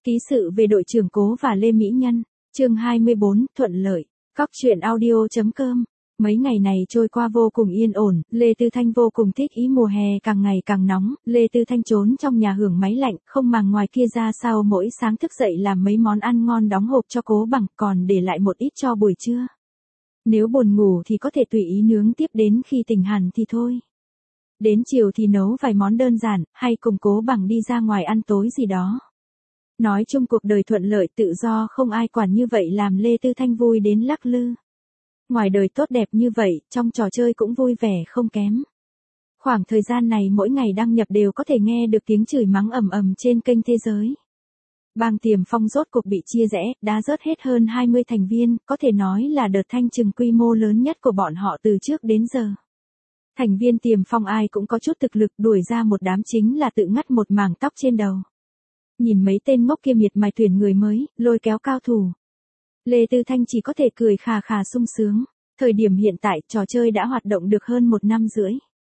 Ký sự về đội trưởng Cố và Lê Mỹ Nhân, chương 24, thuận lợi. Cóc truyện audio.com. Mấy ngày này trôi qua vô cùng yên ổn, Lê Tư Thanh vô cùng thích ý mùa hè càng ngày càng nóng, Lê Tư Thanh trốn trong nhà hưởng máy lạnh, không màng ngoài kia ra sao mỗi sáng thức dậy làm mấy món ăn ngon đóng hộp cho Cố Bằng, còn để lại một ít cho buổi trưa. Nếu buồn ngủ thì có thể tùy ý nướng tiếp đến khi tỉnh hẳn thì thôi. Đến chiều thì nấu vài món đơn giản, hay cùng Cố Bằng đi ra ngoài ăn tối gì đó. Nói chung cuộc đời thuận lợi tự do không ai quản như vậy làm Lê Tư Thanh vui đến lắc lư. Ngoài đời tốt đẹp như vậy, trong trò chơi cũng vui vẻ không kém. Khoảng thời gian này mỗi ngày đăng nhập đều có thể nghe được tiếng chửi mắng ầm ầm trên kênh Thế Giới. Bang Tiềm Phong rốt cuộc bị chia rẽ, đã rớt hết hơn 20 thành viên, có thể nói là đợt thanh trừng quy mô lớn nhất của bọn họ từ trước đến giờ. Thành viên Tiềm Phong ai cũng có chút thực lực, đuổi ra một đám chính là tự ngắt một mảng tóc trên đầu. Nhìn mấy tên ngốc kia miệt mài tuyển người mới, lôi kéo cao thủ. Lê Tư Thanh chỉ có thể cười khà khà sung sướng. Thời điểm hiện tại, trò chơi đã hoạt động được hơn 1 năm rưỡi.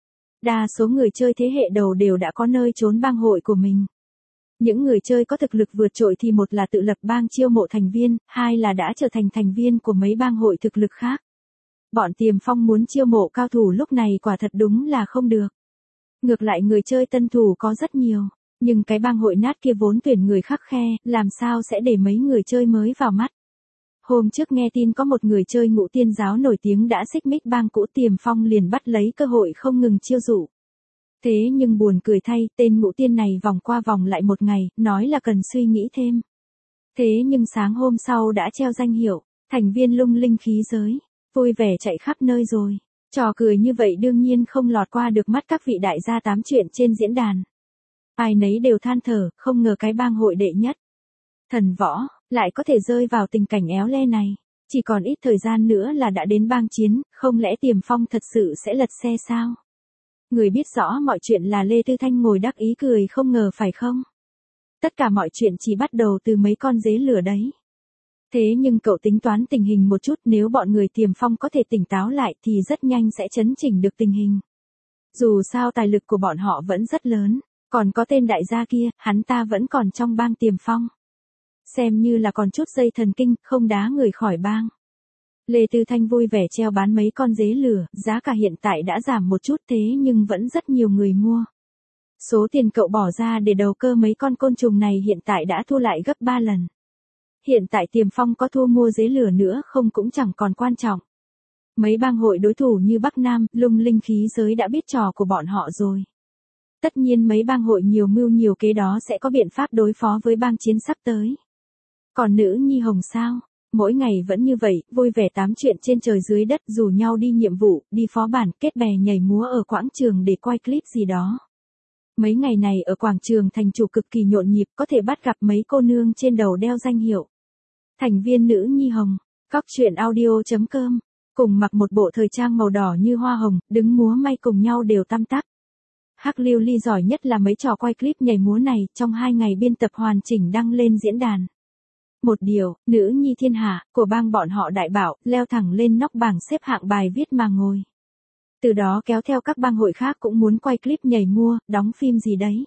Đa số người chơi thế hệ đầu đều đã có nơi trốn bang hội của mình. Những người chơi có thực lực vượt trội thì một là tự lập bang chiêu mộ thành viên, hai là đã trở thành thành viên của mấy bang hội thực lực khác. Bọn Tiềm Phong muốn chiêu mộ cao thủ lúc này quả thật đúng là không được. Ngược lại người chơi tân thủ có rất nhiều. Nhưng cái bang hội nát kia vốn tuyển người khắc khe, làm sao sẽ để mấy người chơi mới vào mắt. Hôm trước nghe tin có một người chơi Ngũ Tiên Giáo nổi tiếng đã xích mích bang cũ Tiềm Phong liền bắt lấy cơ hội không ngừng chiêu dụ. Thế nhưng buồn cười thay, tên Ngũ Tiên này vòng qua vòng lại một ngày, nói là cần suy nghĩ thêm. Thế nhưng sáng hôm sau đã treo danh hiệu, thành viên Lung Linh Khí Giới, vui vẻ chạy khắp nơi rồi. Trò cười như vậy đương nhiên không lọt qua được mắt các vị đại gia tám chuyện trên diễn đàn. Ai nấy đều than thở, không ngờ cái bang hội đệ nhất. Thần võ, lại có thể rơi vào tình cảnh éo le này. Chỉ còn ít thời gian nữa là đã đến bang chiến, không lẽ Tiềm Phong thật sự sẽ lật xe sao? Người biết rõ mọi chuyện là Lê Tư Thanh ngồi đắc ý cười không ngờ phải không? Tất cả mọi chuyện chỉ bắt đầu từ mấy con dế lửa đấy. Thế nhưng cậu tính toán tình hình một chút, nếu bọn người Tiềm Phong có thể tỉnh táo lại thì rất nhanh sẽ chấn chỉnh được tình hình. Dù sao tài lực của bọn họ vẫn rất lớn. Còn có tên đại gia kia, hắn ta vẫn còn trong bang Tiềm Phong. Xem như là còn chút dây thần kinh, không đá người khỏi bang. Lê Tư Thanh vui vẻ treo bán mấy con dế lửa, giá cả hiện tại đã giảm một chút thế nhưng vẫn rất nhiều người mua. Số tiền cậu bỏ ra để đầu cơ mấy con côn trùng này hiện tại đã thu lại gấp 3 lần. Hiện tại Tiềm Phong có thu mua dế lửa nữa không cũng chẳng còn quan trọng. Mấy bang hội đối thủ như Bắc Nam, Lung Linh Khí Giới đã biết trò của bọn họ rồi. Tất nhiên mấy bang hội nhiều mưu nhiều kế đó sẽ có biện pháp đối phó với bang chiến sắp tới. Còn nữ nhi Hồng sao? Mỗi ngày vẫn như vậy, vui vẻ tám chuyện trên trời dưới đất, rủ nhau đi nhiệm vụ, đi phó bản, kết bè nhảy múa ở quảng trường để quay clip gì đó. Mấy ngày này ở quảng trường thành chủ cực kỳ nhộn nhịp, có thể bắt gặp mấy cô nương trên đầu đeo danh hiệu. Thành viên nữ nhi Hồng, cóc truyện audio.com, cùng mặc một bộ thời trang màu đỏ như hoa hồng, đứng múa may cùng nhau đều tăm tắp. Hắc Lưu Ly giỏi nhất là mấy trò quay clip nhảy múa này, trong 2 ngày biên tập hoàn chỉnh đăng lên diễn đàn. Một điều, nữ nhi thiên hạ, của bang bọn họ đại bảo, leo thẳng lên nóc bảng xếp hạng bài viết mà ngồi. Từ đó kéo theo các bang hội khác cũng muốn quay clip nhảy múa, đóng phim gì đấy.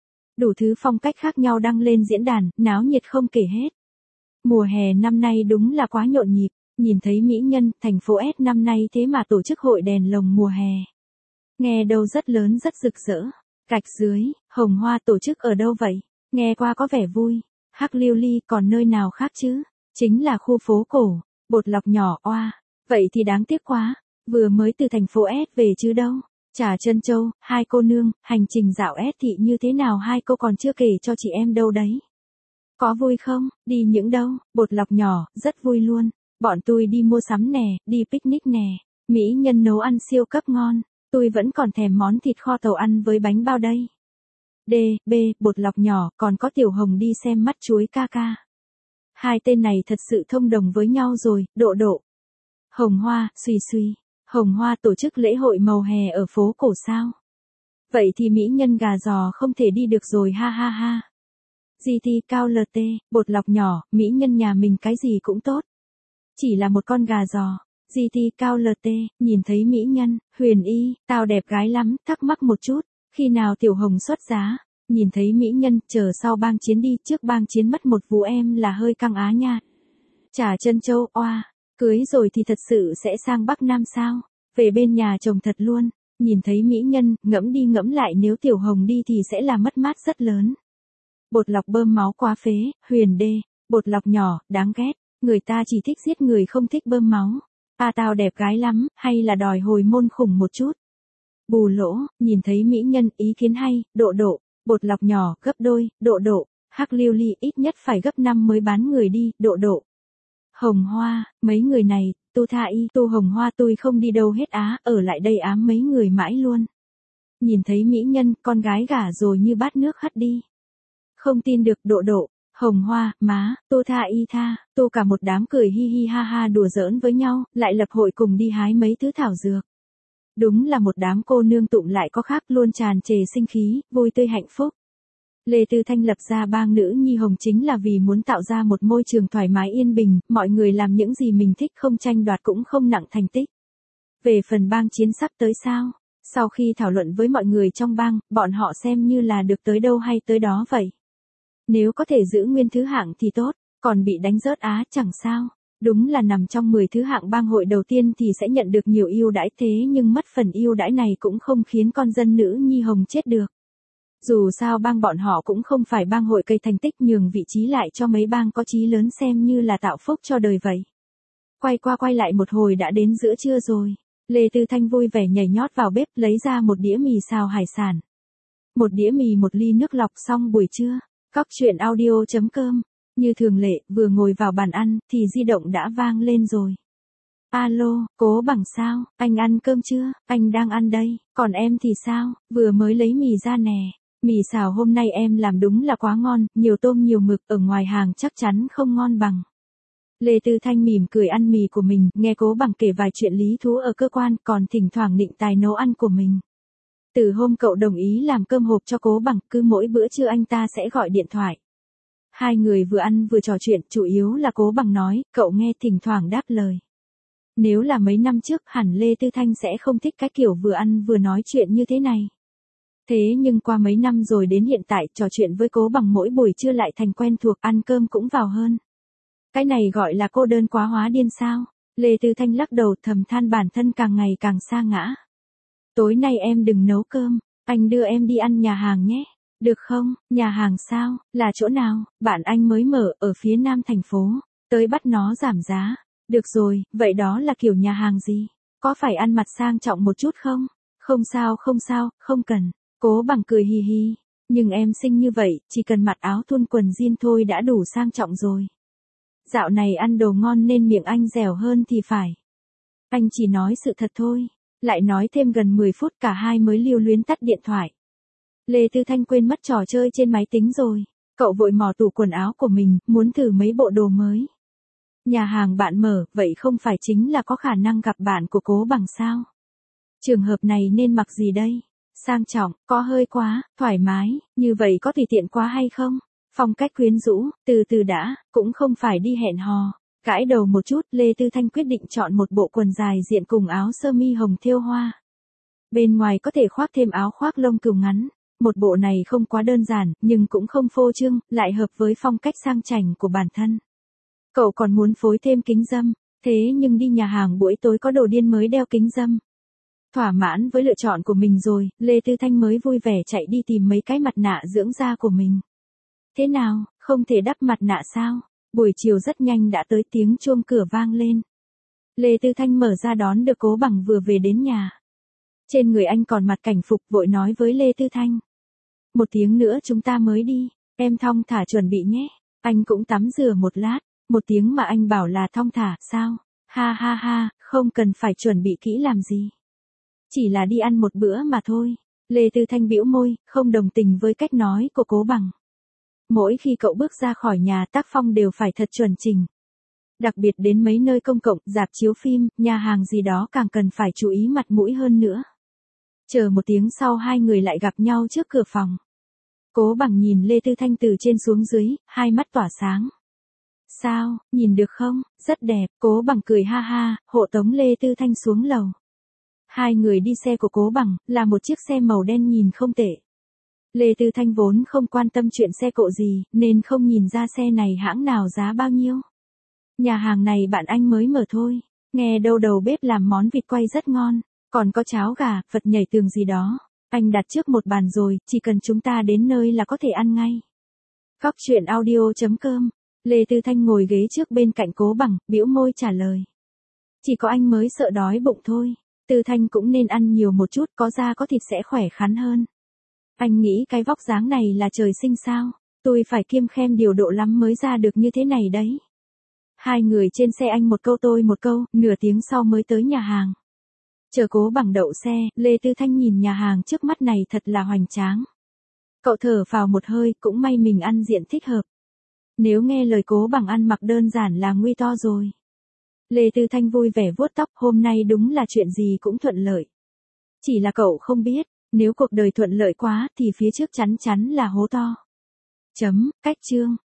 Đủ thứ phong cách khác nhau đăng lên diễn đàn, náo nhiệt không kể hết. Mùa hè năm nay đúng là quá nhộn nhịp, nhìn thấy mỹ nhân, thành phố S năm nay thế mà tổ chức hội đèn lồng mùa hè. Nghe đâu rất lớn rất rực rỡ. Gạch dưới, Hồng Hoa tổ chức ở đâu vậy? Nghe qua có vẻ vui. Hắc Lưu Ly còn nơi nào khác chứ? Chính là khu phố cổ, Bột Lọc nhỏ oa. Vậy thì đáng tiếc quá, vừa mới từ thành phố S về chứ đâu. Trà Trân Châu, hai cô nương, hành trình dạo S thị như thế nào hai cô còn chưa kể cho chị em đâu đấy. Có vui không? Đi những đâu? Bột Lọc nhỏ, rất vui luôn. Bọn tôi đi mua sắm nè, đi picnic nè. Mỹ nhân nấu ăn siêu cấp ngon. Tôi vẫn còn thèm món thịt kho tàu ăn với bánh bao đây. D, B, Bột Lọc nhỏ, còn có Tiểu Hồng đi xem mắt chuối ca ca. Hai tên này thật sự thông đồng với nhau rồi, độ độ. Hồng Hoa, suy suy. Hồng Hoa tổ chức lễ hội màu hè ở phố cổ sao? Vậy thì mỹ nhân gà giò không thể đi được rồi ha ha ha. GT Cao LT, Bột Lọc nhỏ, mỹ nhân nhà mình cái gì cũng tốt. Chỉ là một con gà giò. GT Cao LT, nhìn thấy mỹ nhân, Huyền Y, tao đẹp gái lắm, thắc mắc một chút, khi nào Tiểu Hồng xuất giá, Nhìn thấy mỹ nhân, chờ sau bang chiến đi, trước bang chiến mất một vụ em là hơi căng á nha. Trà Trân Châu, oa, cưới rồi thì thật sự sẽ sang Bắc Nam sao? Về bên nhà chồng thật luôn. Nhìn thấy mỹ nhân, ngẫm đi ngẫm lại nếu Tiểu Hồng đi thì sẽ là mất mát rất lớn. Bột lọc bơm máu quá phế, Huyền Đê, bột lọc nhỏ, đáng ghét, người ta chỉ thích giết người không thích bơm máu. À tao đẹp gái lắm, hay là đòi hồi môn khủng một chút. Bù lỗ, nhìn thấy mỹ nhân, ý kiến hay, độ, bột lọc nhỏ, gấp đôi, độ, hắc lưu ly ít nhất phải gấp 5 mới bán người đi, độ. Hồng Hoa, mấy người này, tu tha y, tu Hồng Hoa tôi không đi đâu hết á, ở lại đây ám mấy người mãi luôn. Nhìn thấy mỹ nhân, con gái gả rồi như bát nước hất đi. Không tin được, độ, Hồng Hoa, má, tu tha y tha, tu cả một đám cười hi hi ha ha đùa giỡn với nhau, lại lập hội cùng đi hái mấy thứ thảo dược. Đúng là một đám cô nương tụng lại có khác luôn tràn trề sinh khí, vui tươi hạnh phúc. Lê Tư Thanh lập ra bang nữ nhi hồng chính là vì muốn tạo ra một môi trường thoải mái yên bình, mọi người làm những gì mình thích không tranh đoạt cũng không nặng thành tích. Về phần bang chiến sắp tới sao? Sau khi thảo luận với mọi người trong bang, bọn họ xem như là được tới đâu hay tới đó vậy. Nếu có thể giữ nguyên thứ hạng thì tốt, còn bị đánh rớt á chẳng sao. Đúng là nằm trong 10 thứ hạng bang hội đầu tiên thì sẽ nhận được nhiều ưu đãi thế nhưng mất phần ưu đãi này cũng không khiến con dân nữ nhi hồng chết được. Dù sao bang bọn họ cũng không phải bang hội cây thành tích nhường vị trí lại cho mấy bang có chí lớn xem như là tạo phúc cho đời vậy. Quay qua quay lại một hồi đã đến giữa trưa rồi. Lê Tư Thanh vui vẻ nhảy nhót vào bếp lấy ra một đĩa mì xào hải sản. Một đĩa mì một ly nước lọc xong buổi trưa. Cóc truyện audio.com. Như thường lệ, vừa ngồi vào bàn ăn, thì di động đã vang lên rồi. Alo, Cố Bằng sao, anh ăn cơm chưa, anh đang ăn đây, còn em thì sao, vừa mới lấy mì ra nè. Mì xào hôm nay em làm đúng là quá ngon, nhiều tôm nhiều mực, ở ngoài hàng chắc chắn không ngon bằng. Lê Tư Thanh mỉm cười ăn mì của mình, nghe Cố Bằng kể vài chuyện lý thú ở cơ quan, còn thỉnh thoảng nịnh tài nấu ăn của mình. Từ hôm cậu đồng ý làm cơm hộp cho Cố Bằng, cứ mỗi bữa trưa anh ta sẽ gọi điện thoại. Hai người vừa ăn vừa trò chuyện, chủ yếu là Cố Bằng nói, cậu nghe thỉnh thoảng đáp lời. Nếu là mấy năm trước hẳn Lê Tư Thanh sẽ không thích cái kiểu vừa ăn vừa nói chuyện như thế này. Thế nhưng qua mấy năm rồi đến hiện tại trò chuyện với Cố Bằng mỗi buổi trưa lại thành quen thuộc, ăn cơm cũng vào hơn. Cái này gọi là cô đơn quá hóa điên sao? Lê Tư Thanh lắc đầu thầm than bản thân càng ngày càng sa ngã. Tối nay em đừng nấu cơm, anh đưa em đi ăn nhà hàng nhé. Được không, nhà hàng sao, là chỗ nào, bạn anh mới mở ở phía nam thành phố, tới bắt nó giảm giá. Được rồi, vậy đó là kiểu nhà hàng gì? Có phải ăn mặc sang trọng một chút không? Không sao, không cần. Cố Bằng cười hì hì. Nhưng em xinh như vậy, chỉ cần mặc áo thun quần jean thôi đã đủ sang trọng rồi. Dạo này ăn đồ ngon nên miệng anh dẻo hơn thì phải. Anh chỉ nói sự thật thôi. Lại nói thêm gần 10 phút cả hai mới lưu luyến tắt điện thoại. Lê Tư Thanh quên mất trò chơi trên máy tính rồi. Cậu vội mò tủ quần áo của mình, muốn thử mấy bộ đồ mới. Nhà hàng bạn mở, vậy không phải chính là có khả năng gặp bạn của Cố Bằng sao? Trường hợp này nên mặc gì đây? Sang trọng, có hơi quá, thoải mái, như vậy có tùy tiện quá hay không? Phong cách quyến rũ, từ từ đã, cũng không phải đi hẹn hò. Gãi đầu một chút, Lê Tư Thanh quyết định chọn một bộ quần dài diện cùng áo sơ mi hồng thêu hoa. Bên ngoài có thể khoác thêm áo khoác lông cừu ngắn. Một bộ này không quá đơn giản, nhưng cũng không phô trương, lại hợp với phong cách sang chảnh của bản thân. Cậu còn muốn phối thêm kính râm, thế nhưng đi nhà hàng buổi tối có đồ điên mới đeo kính râm. Thỏa mãn với lựa chọn của mình rồi, Lê Tư Thanh mới vui vẻ chạy đi tìm mấy cái mặt nạ dưỡng da của mình. Thế nào, không thể đắp mặt nạ sao? Buổi chiều rất nhanh đã tới tiếng chuông cửa vang lên. Lê Tư Thanh mở ra đón được Cố Bằng vừa về đến nhà. Trên người anh còn mặc cảnh phục vội nói với Lê Tư Thanh. Một tiếng nữa chúng ta mới đi, em thong thả chuẩn bị nhé. Anh cũng tắm rửa một lát, một tiếng mà anh bảo là thong thả, sao? Ha ha ha, không cần phải chuẩn bị kỹ làm gì. Chỉ là đi ăn một bữa mà thôi. Lê Tư Thanh bĩu môi, không đồng tình với cách nói của Cố Bằng. Mỗi khi cậu bước ra khỏi nhà tác phong đều phải thật chuẩn chỉnh. Đặc biệt đến mấy nơi công cộng, rạp chiếu phim, nhà hàng gì đó càng cần phải chú ý mặt mũi hơn nữa. Chờ một tiếng sau hai người lại gặp nhau trước cửa phòng. Cố Bằng nhìn Lê Tư Thanh từ trên xuống dưới, hai mắt tỏa sáng. Sao, nhìn được không, rất đẹp, Cố Bằng cười ha ha, hộ tống Lê Tư Thanh xuống lầu. Hai người đi xe của Cố Bằng, là một chiếc xe màu đen nhìn không tệ. Lê Tư Thanh vốn không quan tâm chuyện xe cộ gì, nên không nhìn ra xe này hãng nào giá bao nhiêu. Nhà hàng này bạn anh mới mở thôi, nghe đâu đầu bếp làm món vịt quay rất ngon, còn có cháo gà, Phật nhảy tường gì đó. Anh đặt trước một bàn rồi, chỉ cần chúng ta đến nơi là có thể ăn ngay. Góc chuyện audio.com. Lê Tư Thanh ngồi ghế trước bên cạnh Cố Bằng, bĩu môi trả lời. Chỉ có anh mới sợ đói bụng thôi, Tư Thanh cũng nên ăn nhiều một chút, có da có thịt sẽ khỏe khoắn hơn. Anh nghĩ cái vóc dáng này là trời sinh sao, tôi phải kiêng khem điều độ lắm mới ra được như thế này đấy. Hai người trên xe anh một câu tôi một câu, nửa tiếng sau mới tới nhà hàng. Chờ Cố Bằng đậu xe, Lê Tư Thanh nhìn nhà hàng trước mắt này thật là hoành tráng. Cậu thở phào một hơi, cũng may mình ăn diện thích hợp. Nếu nghe lời Cố Bằng ăn mặc đơn giản là nguy to rồi. Lê Tư Thanh vui vẻ vuốt tóc, hôm nay đúng là chuyện gì cũng thuận lợi. Chỉ là cậu không biết, nếu cuộc đời thuận lợi quá thì phía trước chắn chắn là hố to. Cách chương.